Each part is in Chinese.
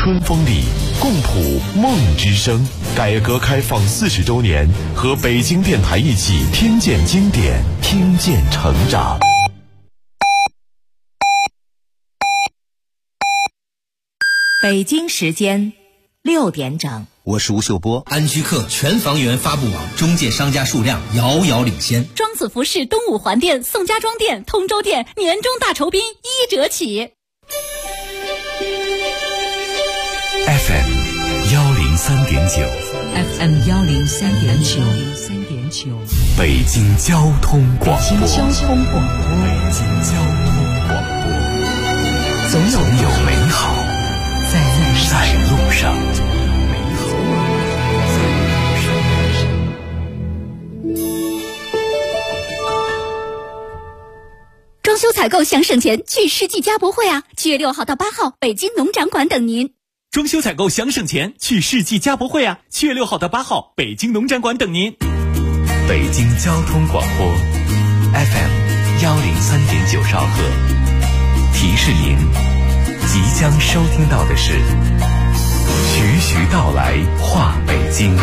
春风里，共谱梦之声。改革开放40周年，和北京电台一起听见经典，听见成长。 北京时间6点整， 我是吴秀波。安居客全房源发布网中介商家数量遥遥领先。 庄子服饰东五环店、宋家庄店、通州店年终大酬宾1折起。 FM 103.9，FM 103.9， 北京交通广播，总有美好在路上。 装修采购想省钱，去世纪家博会啊！7月6号到8号，北京农展馆等您。 装修采购想省钱，去世纪家博会啊！7月6号到8号，北京农展馆等您。 北京交通广播 FM 103.9兆赫，提示您即将收听到的是徐徐道来话北京。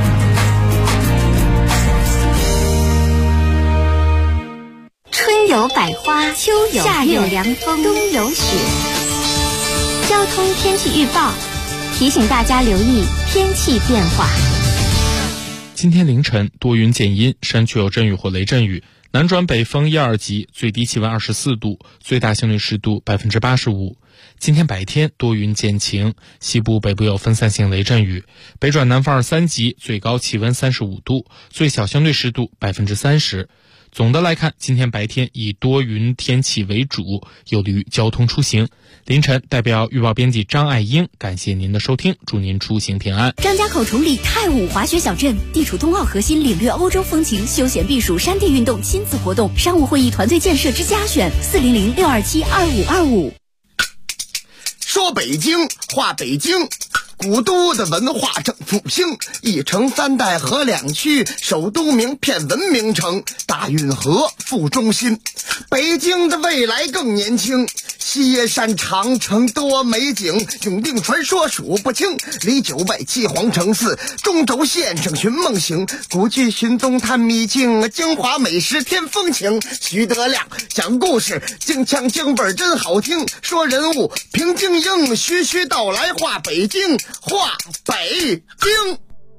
春有百花，秋有夏有凉风，冬有雪。交通天气预报提醒大家留意天气变化。 今天凌晨多云见阴，山区有阵雨或雷阵雨，南转北风1、2级，最低气温24度，最大相对湿度85%。今天白天多云见晴，西部北部有分散性雷阵雨，北转南风2、3级，最高气温35度，最小相对湿度30%。总的来看，今天白天以多云天气为主，有利于交通出行。凌晨代表预报编辑张爱英感谢您的收听，祝您出行平安。 张家口崇礼太武滑雪小镇地处冬奥核心，领略欧洲风情，休闲避暑，山地运动，亲子活动，商务会议，团队建设之佳选，400-627-2525。 说北京话北京，古都的文化正复兴，一城3代河2区，首都名片文明城，大运河副中心。北京的未来更年轻，西山长城多美景，永定传说数不清，离9外7皇城4，中轴线上寻梦行，古剧寻踪探秘境，京华美食添风情。徐德亮讲故事，京腔京味真好听，说人物平静英，徐徐道来话北京，话北京。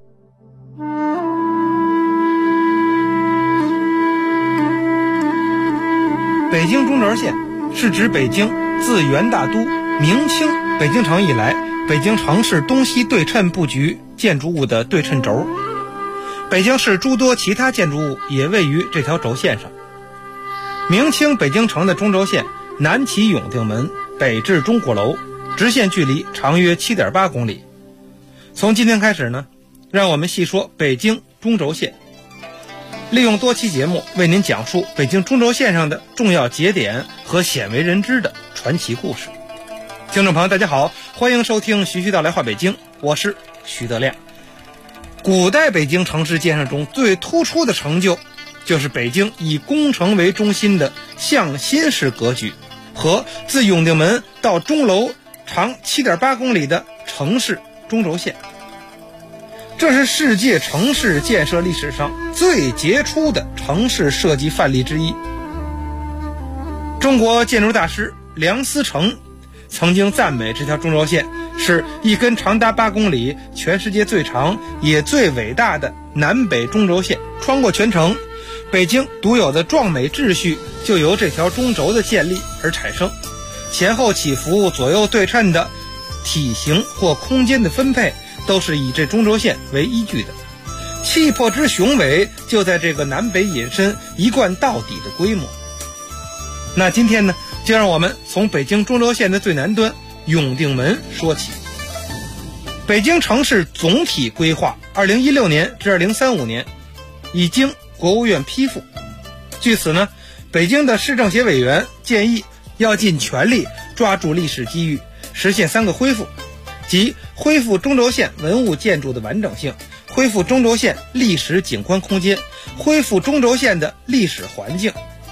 北京中轴线是指北京自元大都明清北京城以来，北京城市东西对称布局建筑物的对称轴。北京市诸多其他建筑物也位于这条轴线上。明清北京城的中轴线南起永定门，北至钟鼓楼，直线距离长约 7.8 公里。从今天开始呢，让我们细说北京中轴线，利用多期节目为您讲述北京中轴线上的重要节点和鲜为人知的传奇故事。听众朋友大家好，欢迎收听徐徐道来话北京，我是徐德亮。古代北京城市建设中最突出的成就，就是北京以宫城为中心的向心式格局和自永定门到钟楼长 7.8 公里的城市中轴线。这是世界城市建设历史上最杰出的城市设计范例之一。中国建筑大师梁思成曾经赞美这条中轴线是一根长达8公里、全世界最长也最伟大的南北中轴线，穿过全城，北京独有的壮美秩序就由这条中轴的建立而产生。前后起伏、左右对称的体型或空间的分配都是以这中轴线为依据的，气魄之雄伟就在这个南北引申一贯到底的规模。那今天呢，就让我们从北京中轴线的最南端永定门说起。北京城市总体规划2016年至2035年已经国务院批复。据此呢，北京的市政协委员建议要尽全力抓住历史机遇，实现3个恢复，即恢复中轴线文物建筑的完整性，恢复中轴线历史景观空间，恢复中轴线的历史环境。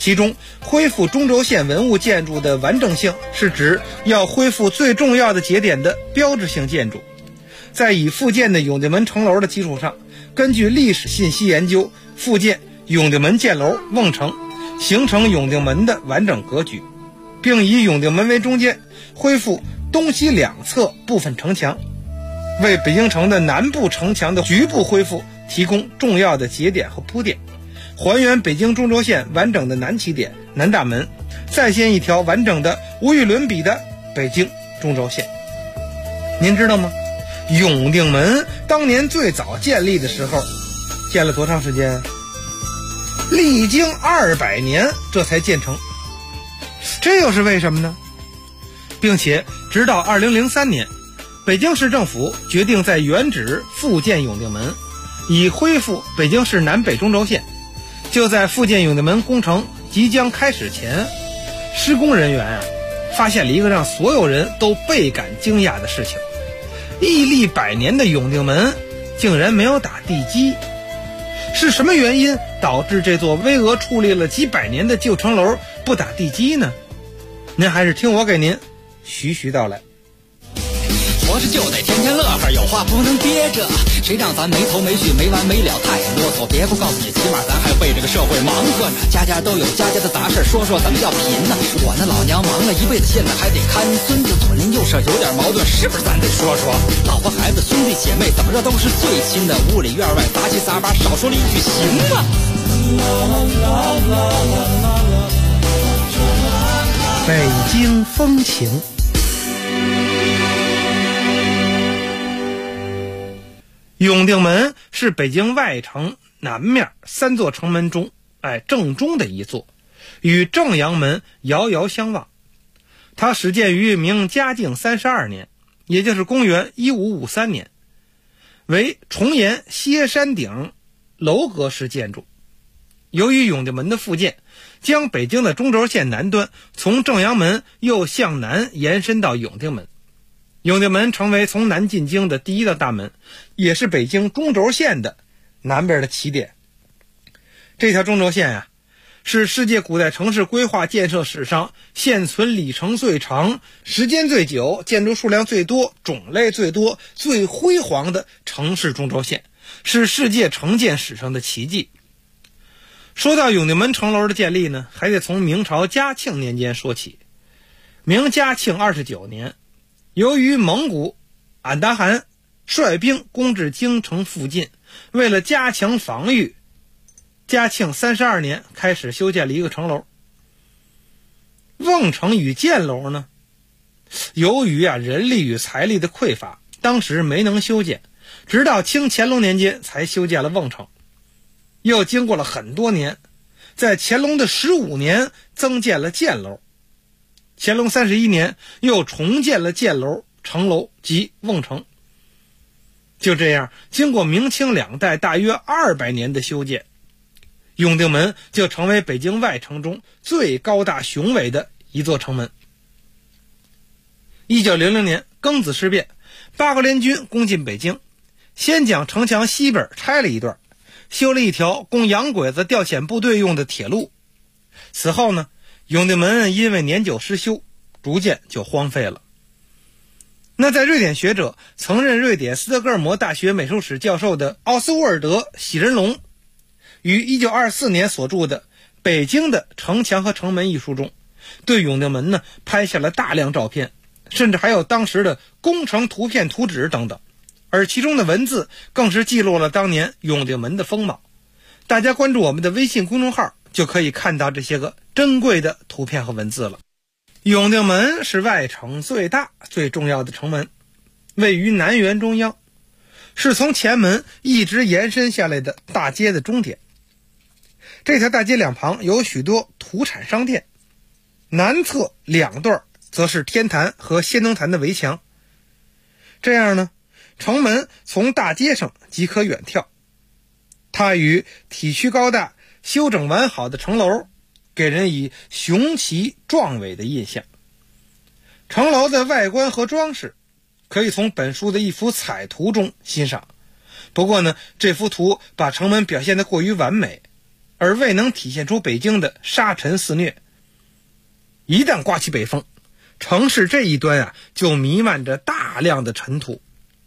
其中恢复中轴线文物建筑的完整性是指要恢复最重要的节点的标志性建筑，在已复建的永定门城楼的基础上，根据历史信息研究复建永定门箭楼瓮城，形成永定门的完整格局，并以永定门为中间恢复东西两侧部分城墙，为北京城的南部城墙的局部恢复提供重要的节点和铺垫，还原北京中轴线完整的南起点南大门，再现一条完整的无与伦比的北京中轴线。您知道吗？永定门当年最早建立的时候建了多长时间？历经200年这才建成，这又是为什么呢？并且直到2003年，北京市政府决定在原址复建永定门，以恢复北京市南北中轴线。就在复建永定门工程即将开始前，施工人员发现了一个让所有人都倍感惊讶的事情：屹立100年的永定门竟然没有打地基。是什么原因导致这座巍峨矗立了几百年的旧城楼不打地基呢？您还是听我给您徐徐道来。 活着就得天天乐呵，有话不能憋着，谁让咱没头没绪没完没了太啰嗦，别不告诉你，起码咱还为这个社会忙活呢，家家都有家家的杂事，说说怎么叫贫呢？我那老娘忙了一辈子，现在还得看孙子，左邻右舍有点矛盾，是不是咱得说说？老婆孩子兄弟姐妹怎么着都是最亲的，屋里院外杂七杂八，少说了一句行吗？ 北京风情。永定门是北京外城南面3座城门中正中的一座，与正阳门遥遥相望。它始建于明嘉靖32年，也就是公元1553年，为重檐歇山顶楼阁式建筑。由于永定门的复建，将北京的中轴线南端从正阳门又向南延伸到永定门，永定门成为从南进京的第一道大门，也是北京中轴线的南边的起点。这条中轴线是世界古代城市规划建设史上现存里程最长、时间最久、建筑数量最多、种类最多、最辉煌的城市中轴线，是世界城建史上的奇迹。说到永定门城楼的建立呢，还得从明朝嘉庆年间说起。明嘉庆29年，由于蒙古俺答汗率兵攻至京城附近，为了加强防御，嘉庆32年开始修建了一个城楼。瓮城与箭楼呢，由于人力与财力的匮乏，当时没能修建，直到清乾隆年间才修建了瓮城。又经过了很多年，在乾隆的15年增建了箭楼，乾隆31年又重建了箭楼、城楼及瓮城。就这样，经过明清2代大约200年的修建，永定门就成为北京外城中最高大雄伟的一座城门。1900年庚子事变，八国联军攻进北京，先将城墙西边拆了一段，修了一条供洋鬼子调遣部队用的铁路。此后呢，永定门因为年久失修，逐渐就荒废了。那在瑞典学者、曾任瑞典斯德哥尔摩大学美术史教授的奥斯沃尔德·喜人龙，于1924年所著的《北京的城墙和城门》一书中，对永定门呢拍下了大量照片，甚至还有当时的工程图片、图纸等等，而其中的文字更是记录了当年永定门的风貌。大家关注我们的微信公众号，就可以看到这些个珍贵的图片和文字了。永定门是外城最大最重要的城门，位于南园中央，是从前门一直延伸下来的大街的终点。这条大街两旁有许多土产商店，南侧2段则是天坛和先农坛的围墙。这样呢，城门从大街上即可远眺。它与体区高大、修整完好的城楼给人以雄奇壮伟的印象。城楼的外观和装饰可以从本书的一幅彩图中欣赏，不过呢，这幅图把城门表现得过于完美， 而未能体现出北京的沙尘肆虐。一旦刮起北风，城市这一端就弥漫着大量的尘土。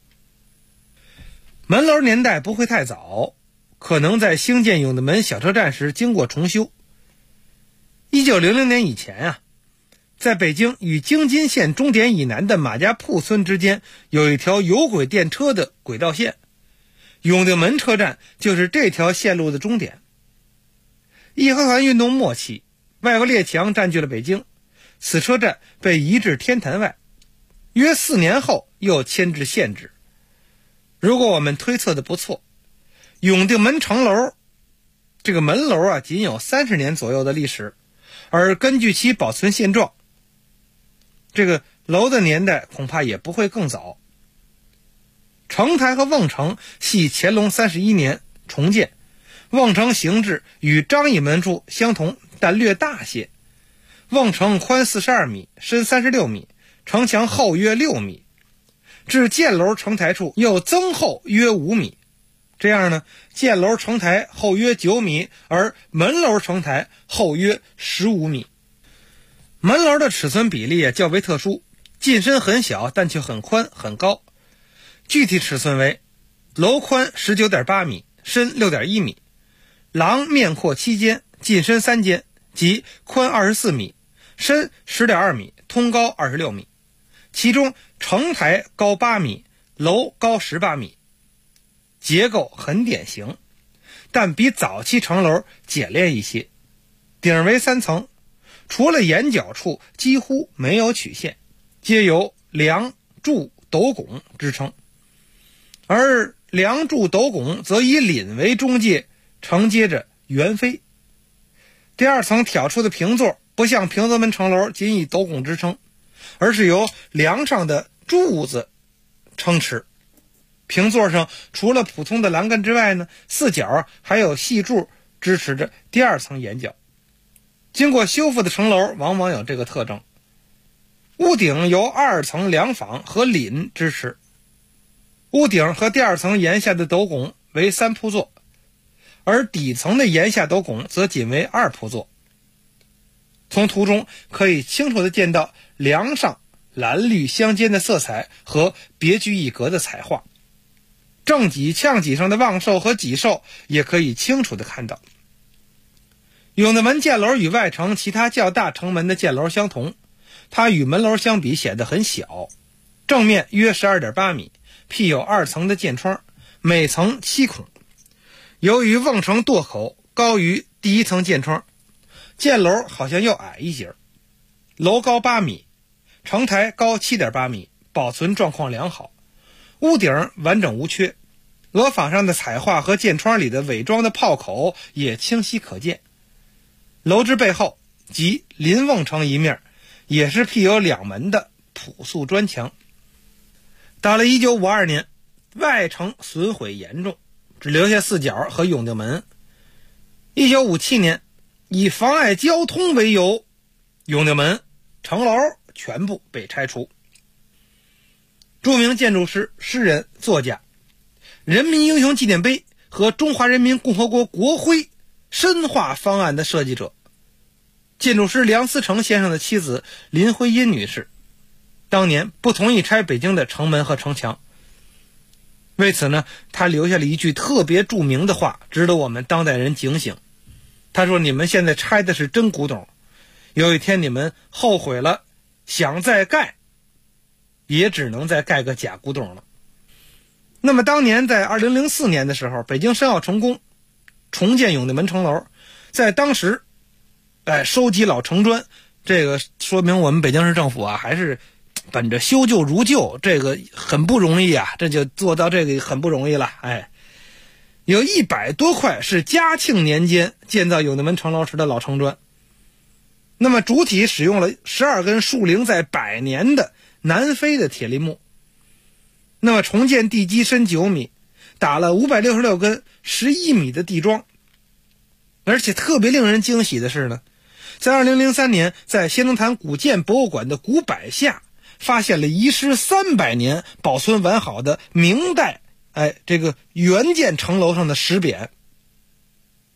门楼年代不会太早，可能在兴建永定门小车站时经过重修。1900年以前在北京与京津线终点以南的马家铺村之间有一条有轨电车的轨道线，永定门车站就是这条线路的终点。义和团运动末期，外国列强占据了北京，此车站被移至天坛外，约4年后又迁至现址。如果我们推测的不错，永定门城楼这个门楼仅有30年左右的历史，而根据其保存现状，这个楼的年代恐怕也不会更早。城台和瓮城系乾隆31年重建，瓮城形制与张义门处相同，但略大些。瓮城宽42米，深36米，城墙厚约6米，至箭楼城台处又增厚约5米。这样呢，箭楼城台厚约9米，而门楼城台厚约15米。门楼的尺寸比例较为特殊，进深很小，但却很宽很高。具体尺寸为楼宽 19.8 米，深 6.1 米，廊面阔7间，进深3间，即宽24米，深 10.2 米，通高26米。其中城台高8米，楼高18米，结构很典型，但比早期城楼简练一些。顶为3层，除了檐角处几乎没有曲线，皆由梁柱斗拱支撑，而梁柱斗拱则以檩为中介，承接着圆飞。第2层挑出的平座不像平泽门城楼仅以斗拱支撑，而是由梁上的柱子撑持。平座上除了普通的栏杆之外呢，四角还有细柱支持着第2层檐角。经过修复的城楼往往有这个特征。屋顶由2层梁枋和檩支持，屋顶和第2层檐下的斗拱为3铺座，而底层的檐下斗拱则仅为2铺座。从图中可以清楚地见到梁上蓝绿相间的色彩和别具一格的彩画，正脊呛脊上的望寿和脊寿也可以清楚地看到。永定门箭楼与外城其他较大城门的箭楼相同，它与门楼相比显得很小，正面约 12.8 米，辟有2层的箭窗，每层7孔。由于瓮城垛口高于第1层箭窗，箭楼好像又矮一截。楼高8米，城台高 7.8 米，保存状况良好，屋顶完整无缺，额枋上的彩画和箭窗里的伪装的炮口也清晰可见。楼之背后即临瓮城一面，也是辟有2门的朴素砖墙。到了1952年，外城损毁严重，只留下4角和永定门。1957年，以妨碍交通为由，永定门城楼全部被拆除。著名建筑师、诗人、作家，人民英雄纪念碑和中华人民共和国国徽深化方案的设计者，建筑师梁思成先生的妻子林徽因女士，当年不同意拆北京的城门和城墙。为此呢，他留下了一句特别著名的话，值得我们当代人警醒。他说，你们现在拆的是真古董，有一天你们后悔了，想再盖也只能再盖个假古董了。那么当年在2004年的时候，北京申奥成功重建永定门城楼，在当时收集老城砖，这个说明我们北京市政府还是本着修旧如旧，这个很不容易这就做到这个很不容易了。有100多块是嘉庆年间建造永定门城楼时的老城砖，那么主体使用了12根树龄在100年的南非的铁梨木，那么重建地基深9米，打了566根11米的地桩。而且特别令人惊喜的是呢，在2003年，在先农坛古建博物馆的古柏下发现了遗失300年保存完好的明代这个原建城楼上的石匾。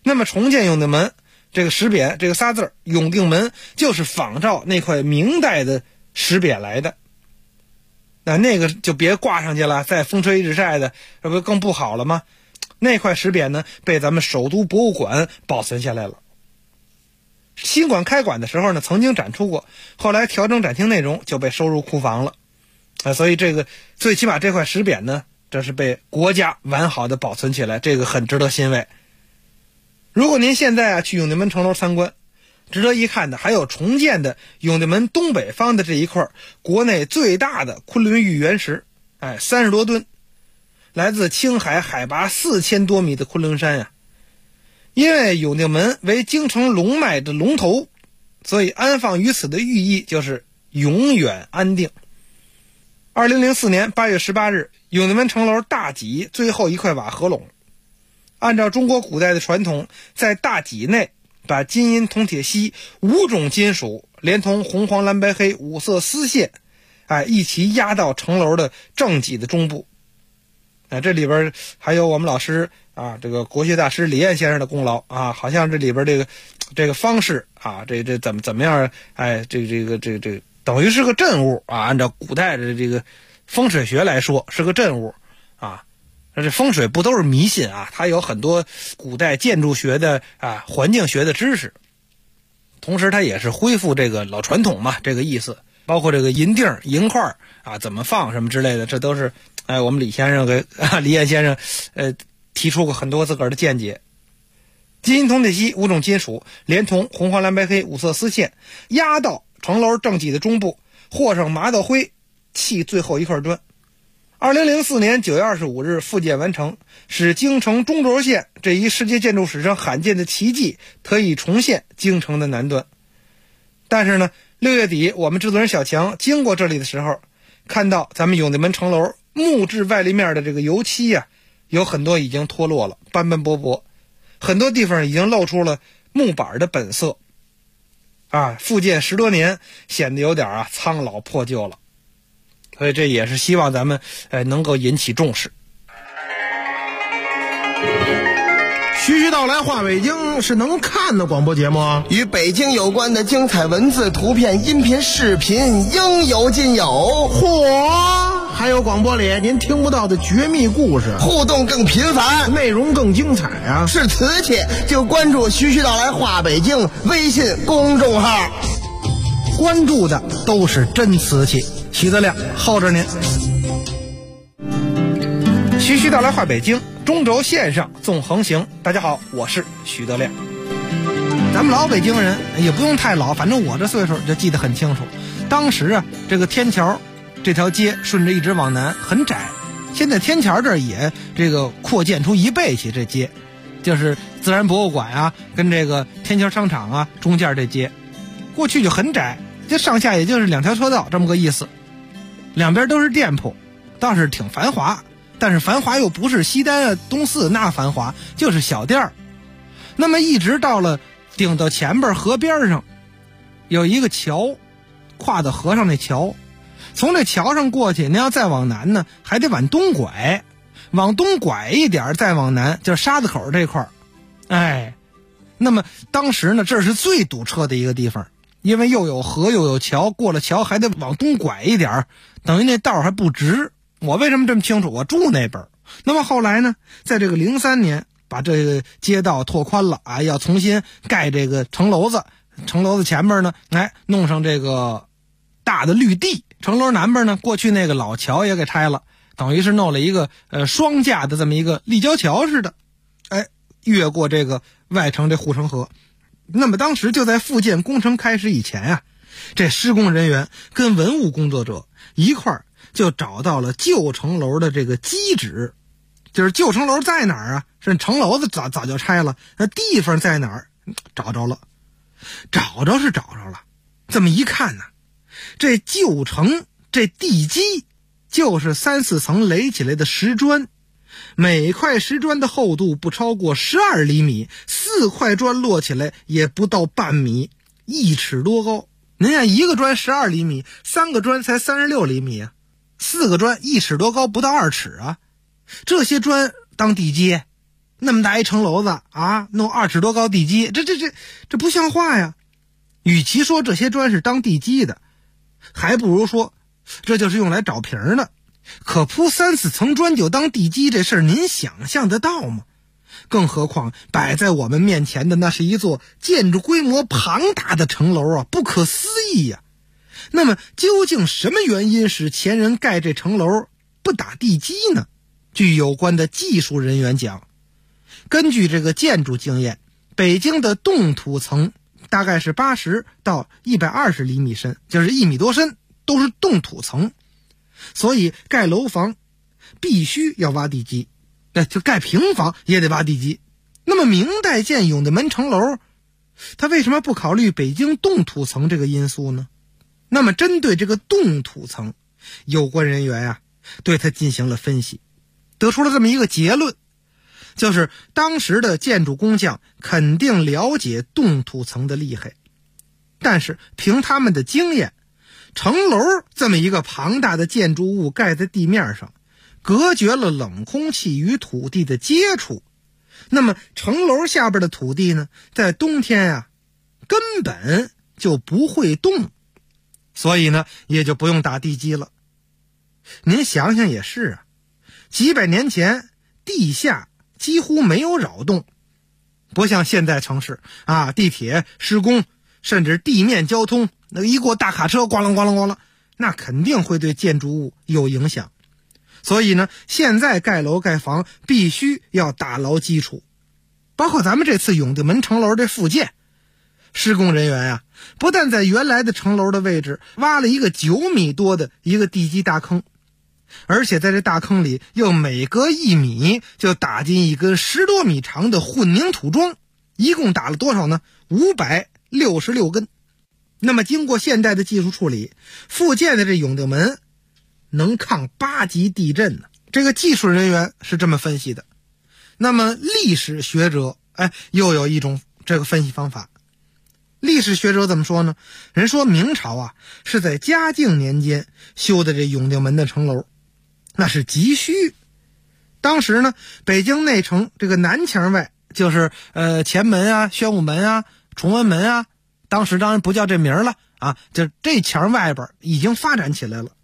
那么重建永定门这个石匾这个仨字永定门就是仿照那块明代的石匾来的。那个就别挂上去了，再风吹日晒的，这不更不好了吗？那块石匾呢，被咱们首都博物馆保存下来了。新馆开馆的时候呢，曾经展出过，后来调整展厅内容就被收入库房了。所以这个最起码这块石匾呢，这是被国家完好的保存起来，这个很值得欣慰。如果您现在去永定门城楼参观，值得一看的还有重建的永定门东北方的这一块国内最大的昆仑玉原石，30多吨，来自青海海拔4000多米的昆仑山呀。因为永定门为京城龙脉的龙头，所以安放于此的寓意就是永远安定。2004年8月18日，永定门城楼大脊最后一块瓦合拢。按照中国古代的传统，在大脊内把金银铜铁锡5种金属连同红黄蓝白黑5色丝线一起压到城楼的正脊的中部。这里边还有我们老师这个国学大师李燕先生的功劳好像这里边这个方式这怎么样这等于是个镇物按照古代的这个风水学来说是个镇物这风水不都是迷信它有很多古代建筑学的环境学的知识，同时它也是恢复这个老传统嘛，这个意思，包括这个银锭银块怎么放什么之类的，这都是我们李先生给李燕先生提出过很多自个儿的见解。金银铜铁锡5种金属连同红黄蓝白黑5色丝线压到城楼正脊的中部，和上麻道灰，砌最后一块砖。2004年9月25日复建完成，使京城中轴线这一世界建筑史上罕见的奇迹得以重现京城的南端。但是呢，6月底我们制作人小强经过这里的时候，看到咱们永定门城楼木质外立面的这个油漆有很多已经脱落了，斑斑驳驳，很多地方已经露出了木板的本色复建10多年，显得有点苍老破旧了。所以这也是希望咱们能够引起重视。 徐徐道来话北京是能看的广播节目与北京有关的精彩文字、图片、音频、视频应有尽有。 嚯，还有广播里您听不到的绝密故事， 互动更频繁， 内容更精彩是瓷器就关注徐徐道来话北京微信公众号， 关注的都是真瓷器。徐德亮候着您。 徐徐道来话北京，中轴线上纵横行。大家好，我是徐德亮。咱们老北京人也不用太老，反正我这岁数就记得很清楚。当时这个天桥这条街顺着一直往南很窄，现在天桥这儿也这个扩建出1倍去，这街就是自然博物馆跟这个天桥商场中间这街，过去就很窄，这上下也就是2条车道这么个意思，两边都是店铺，倒是挺繁华，但是繁华又不是西单东四那繁华，就是小店儿。那么一直到了顶到前边河边上有一个桥，跨到河上那桥，从这桥上过去，您要再往南呢还得往东拐，往东拐一点再往南就是沙子口这块儿。那么当时呢这是最堵车的一个地方，因为又有河又有桥，过了桥还得往东拐一点，等于那道还不直。我为什么这么清楚？我住那边。那么后来呢，在这个03年把这个街道拓宽了要重新盖这个城楼子，城楼子前面呢弄上这个大的绿地，城楼南边呢过去那个老桥也给拆了，等于是弄了一个双架的这么一个立交桥似的，越过这个外城这护城河。那么当时就在复建工程开始以前这施工人员跟文物工作者一块儿就找到了旧城楼的这个基址，就是旧城楼在哪儿是城楼子早就拆了，那地方在哪儿找着了，找着了。这么一看呢，这旧城这地基就是3、4层垒起来的石砖，每块石砖的厚度不超过12厘米，4块砖摞起来也不到半米，1尺多高。您看一个砖12厘米，3个砖才36厘米4个砖1尺多高，不到2尺这些砖当地基， 那么大一城楼子啊，弄20尺多高地基，这不像话呀！与其说这些砖是当地基的，还不如说这就是用来找瓶的。可铺3、4层砖就当地基，这事儿您想象得到吗？更何况摆在我们面前的那是一座建筑规模庞大的城楼啊，不可思议呀！那么究竟什么原因使前人盖这城楼不打地基呢？据有关的技术人员讲，根据这个建筑经验，北京的冻土层大概是80到120厘米深，就是1米多深，都是冻土层，所以盖楼房必须要挖地基，就盖平房也得挖地基。那么明代建永定门城楼，他为什么不考虑北京冻土层这个因素呢？那么针对这个冻土层，有关人员啊对它进行了分析，得出了这么一个结论，就是当时的建筑工匠肯定了解冻土层的厉害，但是凭他们的经验，城楼这么一个庞大的建筑物盖在地面上，隔绝了冷空气与土地的接触，那么城楼下边的土地呢，在冬天啊根本就不会冻，所以呢也就不用打地基了。您想想也是啊，几百年前地下几乎没有扰动，不像现在城市啊，地铁施工甚至地面交通，那一过大卡车咣啷咣啷咣啷，那肯定会对建筑物有影响。所以呢，现在盖楼盖房必须要打牢基础。包括咱们这次永定门城楼这复建，施工人员啊，不但在原来的城楼的位置挖了一个9米多的一个地基大坑，而且在这大坑里又每隔1米就打进一根10多米长的混凝土桩，一共打了多少呢？566根。那么经过现代的技术处理，复建的这永定门能抗8级地震呢。这个技术人员是这么分析的。那么历史学者又有一种这个分析方法。历史学者怎么说呢？人说明朝啊是在嘉靖年间修的这永定门的城楼，那是急需。当时呢，北京内城这个南墙外，就是前门啊、宣武门啊、崇文门啊，当时当然不叫这名了啊，就这墙外边已经发展起来了。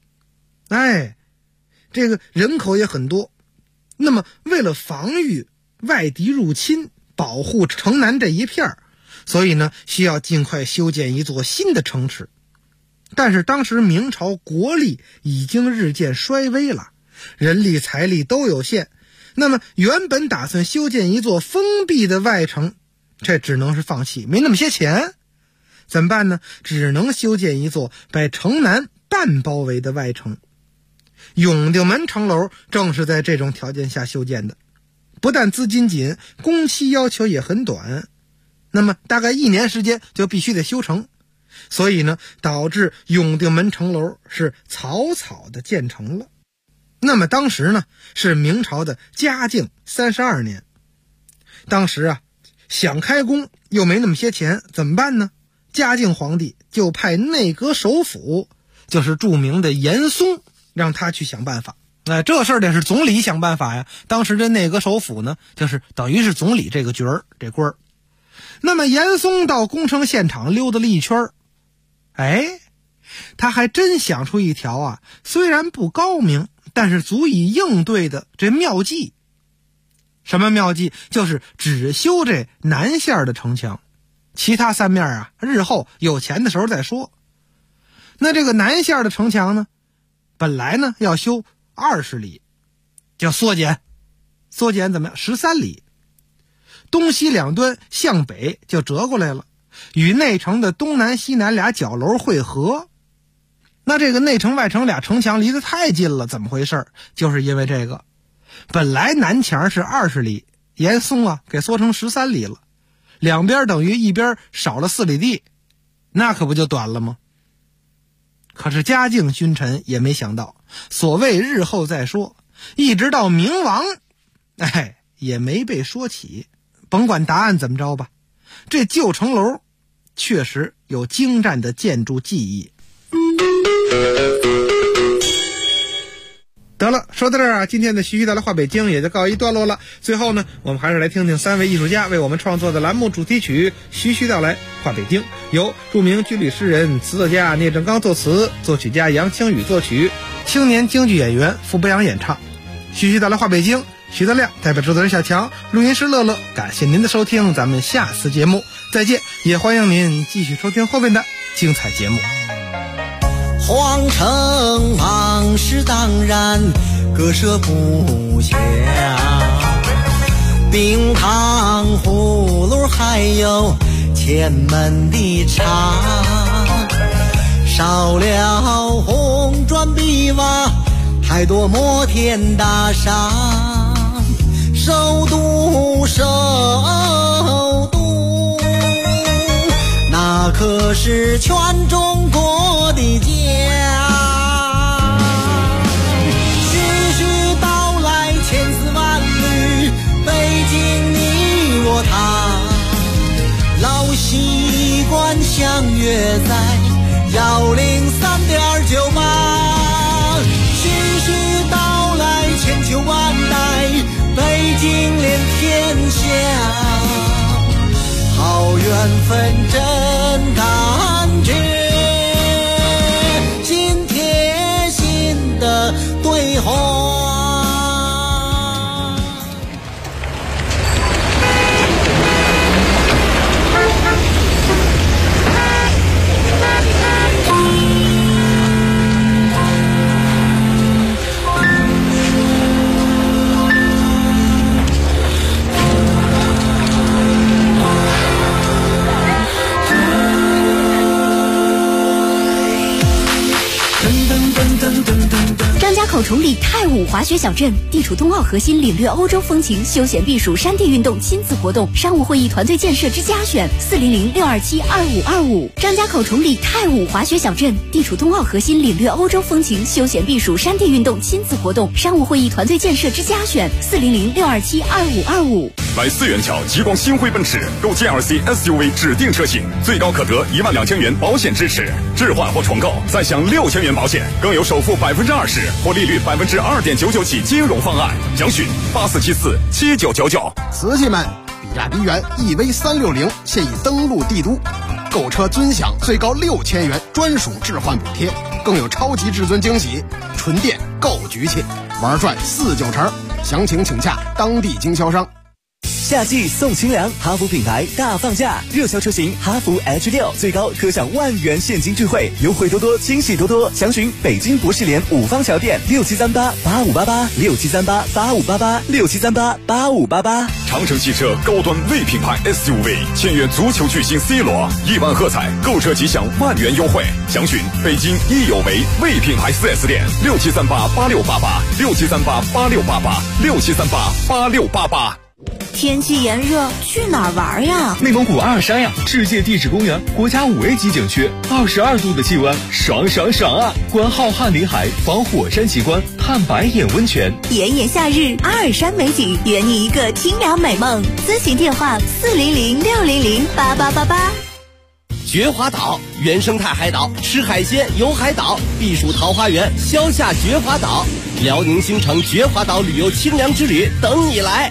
这个人口也很多，那么为了防御外敌入侵，保护城南这一片，所以呢需要尽快修建一座新的城池。但是当时明朝国力已经日渐衰微了，人力财力都有限，那么原本打算修建一座封闭的外城，这只能是放弃，没那么些钱，怎么办呢？只能修建一座把城南半包围的外城。永定门城楼正是在这种条件下修建的，不但资金紧，工期要求也很短，那么大概1年时间就必须得修成，所以呢，导致永定门城楼是草草的建成了。那么当时呢，是明朝的嘉靖32年，当时啊，想开工又没那么些钱，怎么办呢？嘉靖皇帝就派内阁首辅，就是著名的严嵩，让他去想办法。这事儿得是总理想办法呀。当时这内阁首辅呢，就是等于是总理这个角儿，这官儿。那么严嵩到工程现场溜达了一圈，他还真想出一条啊，虽然不高明，但是足以应对的这妙计。什么妙计？就是只修这南线的城墙，其他3面啊，日后有钱的时候再说。那这个南线的城墙呢，本来呢要修20里，就缩减怎么样？13里。东西两端向北就折过来了，与内城的东南西南俩角楼汇合。那这个内城外城俩城墙离得太近了，怎么回事？就是因为这个，本来南墙是20里，严嵩啊给缩成13里了，两边等于一边少了4里地，那可不就短了吗？可是嘉靖君臣也没想到，所谓日后再说，一直到明亡，也没被说起。甭管答案怎么着吧，这旧城楼确实有精湛的建筑技艺。 得了，说到这儿啊，今天的徐徐带来话北京也就告一段落了。最后呢，我们还是来听听3位艺术家为我们创作的栏目主题曲《徐徐带来话北京》，由著名军旅诗人、词作家聂正刚作词，作曲家杨清宇作曲，青年京剧演员傅博阳演唱。徐徐带来话北京，徐德亮代表制作人小强，录音师乐乐，感谢您的收听，咱们下次节目再见，也欢迎您继续收听后面的精彩节目。 皇城往事当然割舍不下，冰糖葫芦还有前门的茶，少了红砖碧瓦，太多摩天大厦，首都那可是全中国的家。徐徐道来千丝万缕，北京你我他，老习惯相约在103.98。徐徐道来千秋万代，北京连天下，好缘分真感觉，心贴心的对话。 张家口崇礼太武滑雪小镇地处冬奥核心，领略欧洲风情，休闲避暑山地运动亲子活动，商务会议团队建设之家选400-627-2525。张家口崇礼太武滑雪小镇地处冬奥核心，领略欧洲风情，休闲避暑山地运动亲子活动，商务会议团队建设之家选400-627-2525。 来4元桥极光星辉奔驰购 GLC SUV 指定车型，最高可得12000元保险支持，置换或重购再享6000元保险，更有首付20%或利率2.99%起金融方案。详询84747999。 瓷器们，比亚迪元 EV360现已登陆帝都，购车尊享最高6000元专属置换补贴，更有超级至尊惊喜，纯电够局气，玩转49成。详情请洽当地经销商。 夏季送清凉，哈弗品牌大放价，热销车型哈弗 H6最高可享10000元现金智慧，优惠多多，惊喜多多。详询北京博士联五方桥店673885886738858867388588。 长城汽车高端魏品牌 SUV 签约足球巨星 C 罗，1万喝彩，购车即享10000元优惠。详询北京益友维魏品牌 4S 店673886886738868867388688。 天气炎热，去哪儿玩呀？ 内蒙古阿尔山呀，世界地质公园，国家5A 级景区，22度的气温，爽爽爽啊！观浩瀚林海，访火山奇观，探白眼温泉。 炎炎夏日，阿尔山美景，圆你一个清凉美梦。咨询电话400-600-8888。 绝华岛原生态海岛，吃海鲜游海岛，避暑桃花源，消夏绝华岛，辽宁新城绝华岛旅游清凉之旅等你来。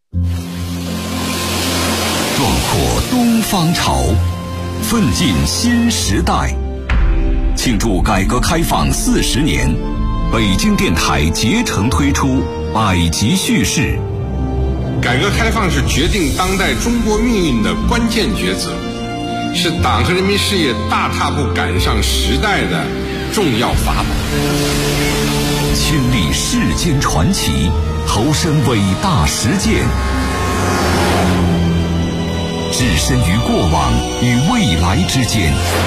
壮阔东方潮，奋进新时代。庆祝改革开放40年，北京电台竭诚推出百集叙事。 改革开放是决定当代中国命运的关键抉择，是党和人民事业大踏步赶上时代的重要法宝。 亲历世间传奇，投身伟大实践，置身于过往与未来之间。